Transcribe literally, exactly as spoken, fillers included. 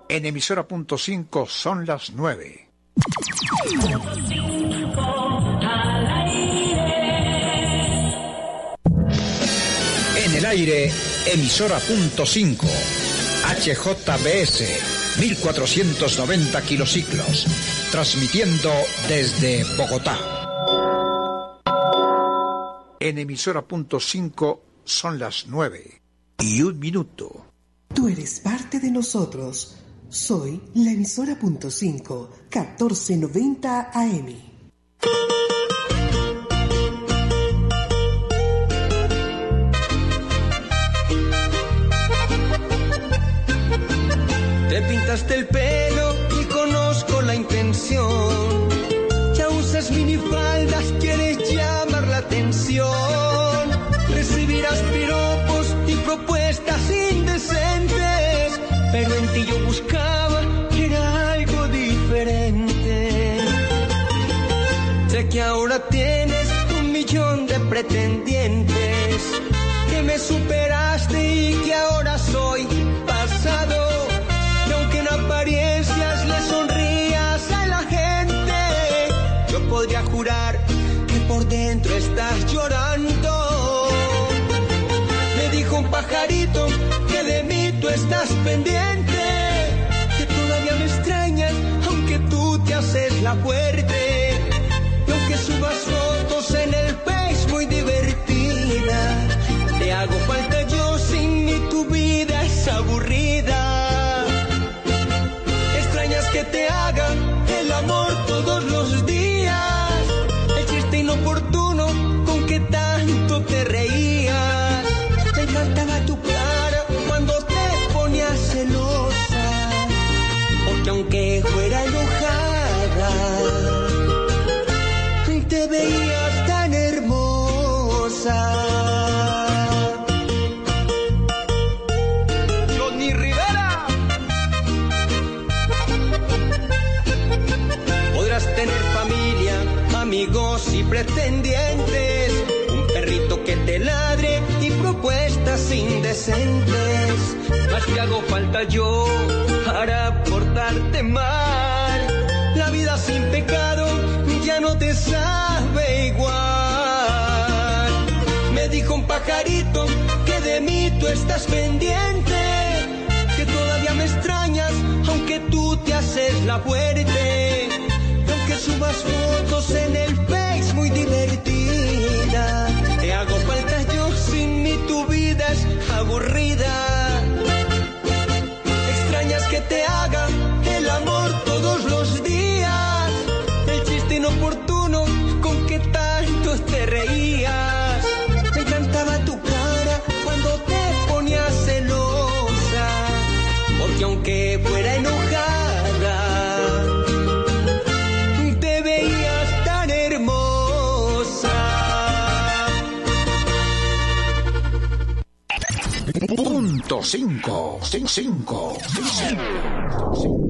En emisora punto cinco son las nueve. En el aire, emisora punto cinco. H J B S, mil cuatrocientos noventa kilociclos. Transmitiendo desde Bogotá. En emisora punto cinco son las nueve y un minuto. Tú eres parte de nosotros. Soy la emisora punto cinco, catorce noventa A M. Te pintaste el pelo y conozco la intención. Ya usas minifaldas, quieres llamar la atención. Recibirás piropos y propuestas indecentes, pero en ti yo buscaba que era algo diferente. Sé que ahora tienes un millón de pretendientes, que me superaste y que ahora soy pasado. Y aunque en apariencias le sonrías a la gente, yo podría jurar que por dentro estás llorando. Me dijo un pajarito que de mí tú estás pendiente, que todavía me extrañas aunque tú te haces la fuerte. Y aunque subas fotos en el Face muy divertida, te hago falta yo, sin mí tu vida es aburrida. Extrañas que te haga el amor todos los días, el chiste inoportuno con que tanto te reías. Me encantaba tu cara cuando te ponías celosa, porque aunque fuera enojada, te veías tan hermosa. Johnny Rivera. Podrás tener familia, amigos y pretendientes, un perrito que te ladre y propuestas indecentes. Más que hago falta yo para portarte mal. La vida sin pecado ya no te sabe igual. Me dijo un pajarito que de mí tú estás pendiente, que todavía me extrañas aunque tú te haces la fuerte. Y aunque subas fotos en el Face muy divertida, te hago falta yo, sin mí tu vida es aburrida. Extrañas que te haga el amor todos los días, el chiste inoportuno con que tanto te reías. Me encantaba tu cara cuando te ponías celosa, porque aunque fuera enojada, te veías tan hermosa. Punto cinco, cinco, cinco, cinco.